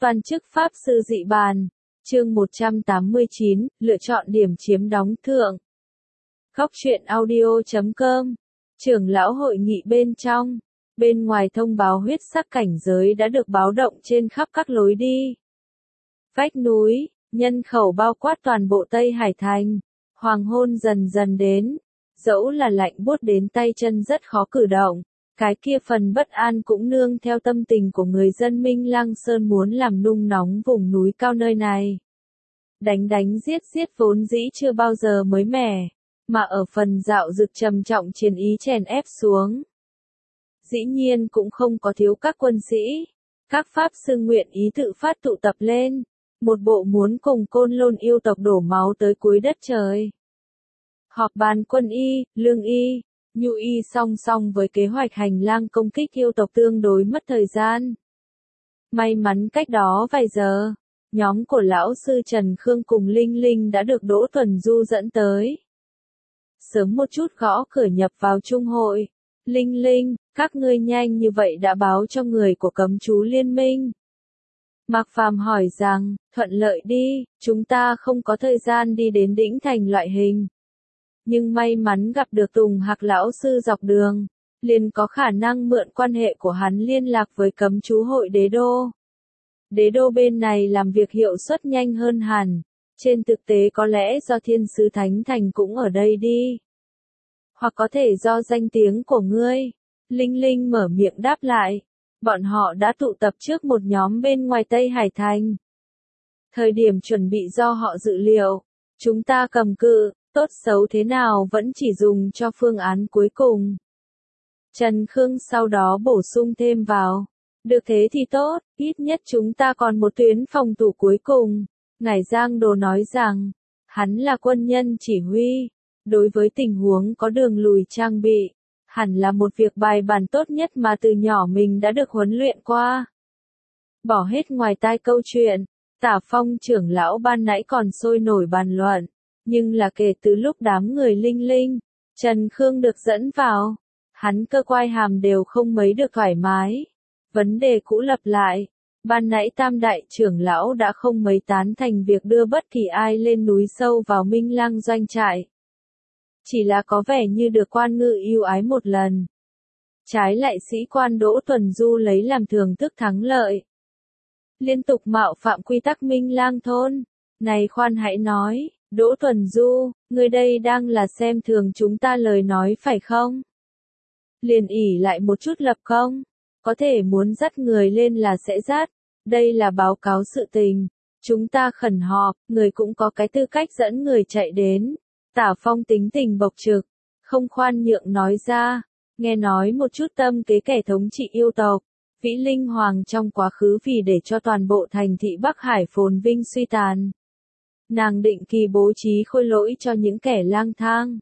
Toàn chức Pháp Sư Dị Bàn, chương 189, lựa chọn điểm chiếm đóng thượng. Góc truyện audio.com, trưởng lão hội nghị bên trong, bên ngoài thông báo huyết sắc cảnh giới đã được báo động trên khắp các lối đi. Vách núi, nhân khẩu bao quát toàn bộ Tây Hải Thành, hoàng hôn dần dần đến, dẫu là lạnh buốt đến tay chân rất khó cử động. Cái kia phần bất an cũng nương theo tâm tình của người dân Minh Lăng Sơn muốn làm nung nóng vùng núi cao nơi này. Đánh giết vốn dĩ chưa bao giờ mới mẻ, mà ở phần dạo dực trầm trọng chiến ý chèn ép xuống. Dĩ nhiên cũng không có thiếu các quân sĩ, các pháp sư nguyện ý tự phát tụ tập lên, một bộ muốn cùng Côn Lôn yêu tộc đổ máu tới cuối đất trời. Họp bàn quân y, lương y, nhu y song song với kế hoạch hành lang công kích yêu tộc tương đối mất thời gian. May mắn cách đó vài giờ, nhóm của lão sư Trần Khương cùng Linh Linh đã được Đỗ Tuần Du dẫn tới. Sớm một chút gõ cửa nhập vào trung hội. Linh Linh, các ngươi nhanh như vậy đã báo cho người của cấm chú liên minh. Mạc Phàm hỏi rằng, thuận lợi đi, chúng ta không có thời gian đi đến đỉnh thành loại hình. Nhưng may mắn gặp được Tùng Hạc lão sư dọc đường, liền có khả năng mượn quan hệ của hắn liên lạc với cấm chú hội đế đô. Đế đô bên này làm việc hiệu suất nhanh hơn hẳn, trên thực tế có lẽ do thiên sứ Thánh Thành cũng ở đây đi. Hoặc có thể do danh tiếng của ngươi. Linh Linh mở miệng đáp lại, bọn họ đã tụ tập trước một nhóm bên ngoài Tây Hải Thành. Thời điểm chuẩn bị do họ dự liệu, chúng ta cầm cự. Tốt xấu thế nào vẫn chỉ dùng cho phương án cuối cùng. Trần Khương sau đó bổ sung thêm vào. Được thế thì tốt, ít nhất chúng ta còn một tuyến phòng thủ cuối cùng. Ngải Giang Đồ nói rằng, hắn là quân nhân chỉ huy. Đối với tình huống có đường lùi trang bị, hẳn là một việc bài bản tốt nhất mà từ nhỏ mình đã được huấn luyện qua. Bỏ hết ngoài tai câu chuyện, Tả Phong trưởng lão ban nãy còn sôi nổi bàn luận. Nhưng là kể từ lúc đám người Linh Linh, Trần Khương được dẫn vào, hắn cơ quai hàm đều không mấy được thoải mái. Vấn đề cũ lặp lại, ban nãy Tam Đại trưởng lão đã không mấy tán thành việc đưa bất kỳ ai lên núi sâu vào Minh Lăng doanh trại. Chỉ là có vẻ như được quan ngự yêu ái một lần. Trái lại sĩ quan Đỗ Tuần Du lấy làm thưởng thức thắng lợi. Liên tục mạo phạm quy tắc Minh Lang thôn. Này khoan hãy nói. Đỗ Tuần Du, người đây đang là xem thường chúng ta lời nói phải không? Liền ỉ lại một chút lập công, có thể muốn dắt người lên là sẽ dắt, đây là báo cáo sự tình, chúng ta khẩn họp, người cũng có cái tư cách dẫn người chạy đến. Tả Phong tính tình bộc trực, không khoan nhượng nói ra, nghe nói một chút tâm kế kẻ thống trị yêu tộc, Vĩ Linh Hoàng trong quá khứ vì để cho toàn bộ thành thị Bắc Hải phồn vinh suy tàn. Nàng định kỳ bố trí khôi lỗi cho những kẻ lang thang.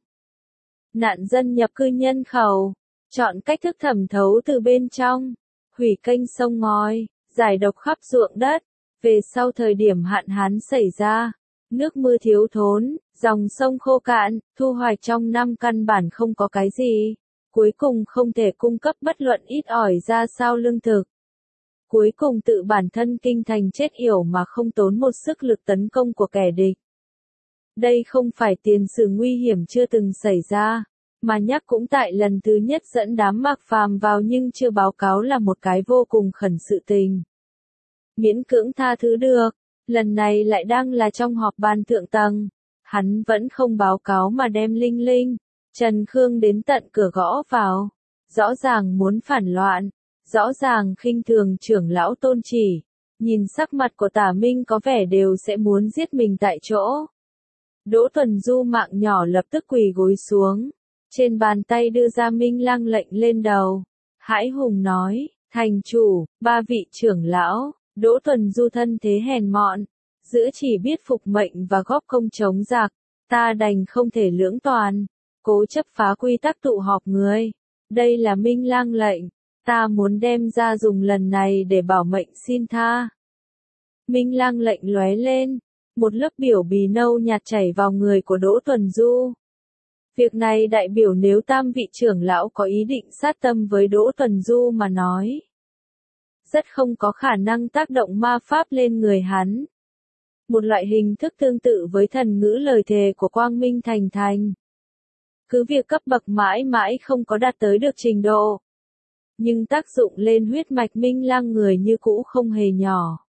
Nạn dân nhập cư nhân khẩu, chọn cách thức thẩm thấu từ bên trong, hủy kênh sông ngòi, giải độc khắp ruộng đất. Về sau thời điểm hạn hán xảy ra, nước mưa thiếu thốn, dòng sông khô cạn, thu hoạch trong năm căn bản không có cái gì. Cuối cùng không thể cung cấp bất luận ít ỏi ra sao lương thực. Cuối cùng tự bản thân kinh thành chết yểu mà không tốn một sức lực tấn công của kẻ địch. Đây không phải tiền sử nguy hiểm chưa từng xảy ra, mà nhắc cũng tại lần thứ nhất dẫn đám Mạc Phàm vào nhưng chưa báo cáo là một cái vô cùng khẩn sự tình. Miễn cưỡng tha thứ được, lần này lại đang là trong họp ban thượng tầng, hắn vẫn không báo cáo mà đem Linh Linh, Trần Khương đến tận cửa gõ vào, rõ ràng muốn phản loạn. Rõ ràng khinh thường trưởng lão Tôn Chỉ, nhìn sắc mặt của Tả Minh có vẻ đều sẽ muốn giết mình tại chỗ. Đỗ Tuần Du mạng nhỏ lập tức quỳ gối xuống, trên bàn tay đưa ra Minh Lăng lệnh lên đầu. Hãi hùng nói, thành chủ, ba vị trưởng lão, Đỗ Tuần Du thân thế hèn mọn, giữa chỉ biết phục mệnh và góp công chống giặc, ta đành không thể lưỡng toàn, cố chấp phá quy tắc tụ họp người. Đây là Minh Lăng lệnh. Ta muốn đem ra dùng lần này để bảo mệnh xin tha. Minh Lăng lệnh lóe lên, một lớp biểu bì nâu nhạt chảy vào người của Đỗ Tuần Du. Việc này đại biểu nếu tam vị trưởng lão có ý định sát tâm với Đỗ Tuần Du mà nói. rất không có khả năng tác động ma pháp lên người hắn. Một loại hình thức tương tự với thần ngữ lời thề của Quang Minh Thành Thành. Cứ việc cấp bậc mãi mãi không có đạt tới được trình độ. Nhưng tác dụng lên huyết mạch Minh Lăng người như cũ không hề nhỏ.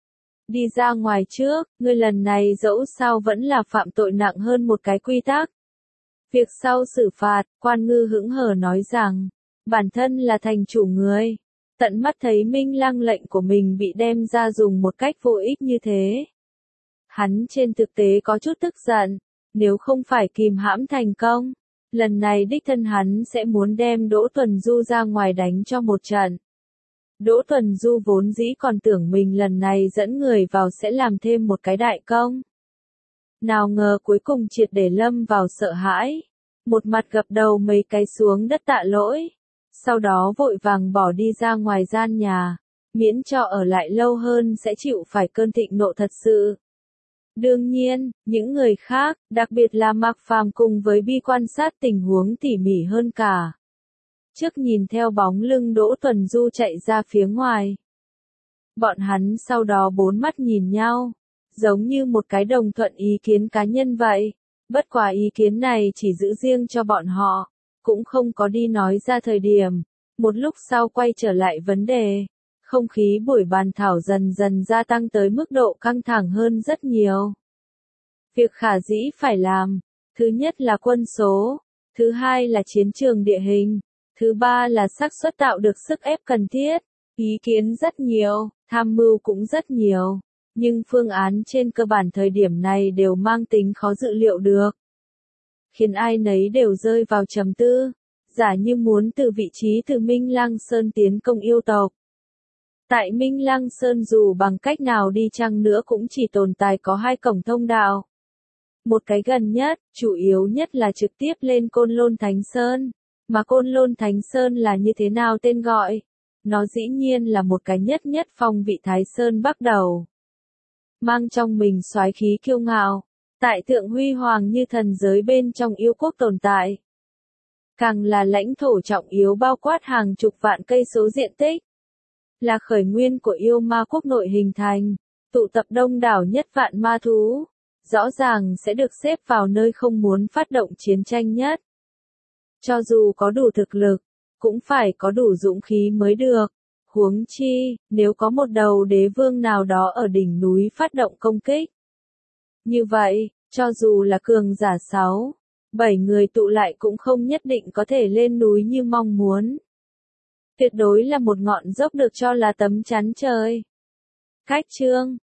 Đi ra ngoài trước, ngươi lần này dẫu sao vẫn là phạm tội nặng hơn một cái quy tắc. Việc sau xử phạt, Quan Ngư hững hờ nói rằng, bản thân là thành chủ người. Tận mắt thấy Minh Lăng lệnh của mình bị đem ra dùng một cách vô ích như thế. Hắn trên thực tế có chút tức giận, nếu không phải kìm hãm thành công, lần này đích thân hắn sẽ muốn đem Đỗ Tuần Du ra ngoài đánh cho một trận. Đỗ Tuần Du vốn dĩ còn tưởng mình lần này dẫn người vào sẽ làm thêm một cái đại công. Nào ngờ cuối cùng triệt để lâm vào sợ hãi, một mặt gập đầu mấy cái xuống đất tạ lỗi, sau đó vội vàng bỏ đi ra ngoài gian nhà, miễn cho ở lại lâu hơn sẽ chịu phải cơn thịnh nộ thật sự. Đương nhiên, những người khác, đặc biệt là Mạc Phàm cùng với Bi quan sát tình huống tỉ mỉ hơn cả. Trước nhìn theo bóng lưng Đỗ Tuần Du chạy ra phía ngoài. Bọn hắn sau đó bốn mắt nhìn nhau, giống như một cái đồng thuận ý kiến cá nhân vậy. Bất quá ý kiến này chỉ giữ riêng cho bọn họ, cũng không có đi nói ra thời điểm. Một lúc sau quay trở lại vấn đề. Không khí buổi bàn thảo dần dần gia tăng tới mức độ căng thẳng hơn rất nhiều. Việc khả dĩ phải làm, thứ nhất là quân số, thứ hai là chiến trường địa hình, thứ ba là xác suất tạo được sức ép cần thiết. Ý kiến rất nhiều, tham mưu cũng rất nhiều, nhưng phương án trên cơ bản thời điểm này đều mang tính khó dự liệu được. Khiến ai nấy đều rơi vào trầm tư, giả như muốn từ vị trí từ Minh Lăng Sơn tiến công yêu tộc. Tại Minh Lăng Sơn dù bằng cách nào đi chăng nữa cũng chỉ tồn tại có hai cổng thông đạo. Một cái gần nhất, chủ yếu nhất là trực tiếp lên Côn Lôn Thánh Sơn. Mà Côn Lôn Thánh Sơn là như thế nào tên gọi? Nó dĩ nhiên là một cái nhất phong vị Thái Sơn bắt đầu. Mang trong mình soái khí kiêu ngạo, tại thượng huy hoàng như thần giới bên trong yêu quốc tồn tại. Càng là lãnh thổ trọng yếu bao quát hàng chục vạn cây số diện tích. Là khởi nguyên của yêu ma quốc nội hình thành, tụ tập đông đảo nhất vạn ma thú, rõ ràng sẽ được xếp vào nơi không muốn phát động chiến tranh nhất. Cho dù có đủ thực lực, cũng phải có đủ dũng khí mới được. Huống chi, nếu có một đầu đế vương nào đó ở đỉnh núi phát động công kích. Như vậy, cho dù là cường giả 6, 7 người tụ lại cũng không nhất định có thể lên núi như mong muốn. Tuyệt đối là một ngọn dốc được cho là tấm chắn trời. Cách chương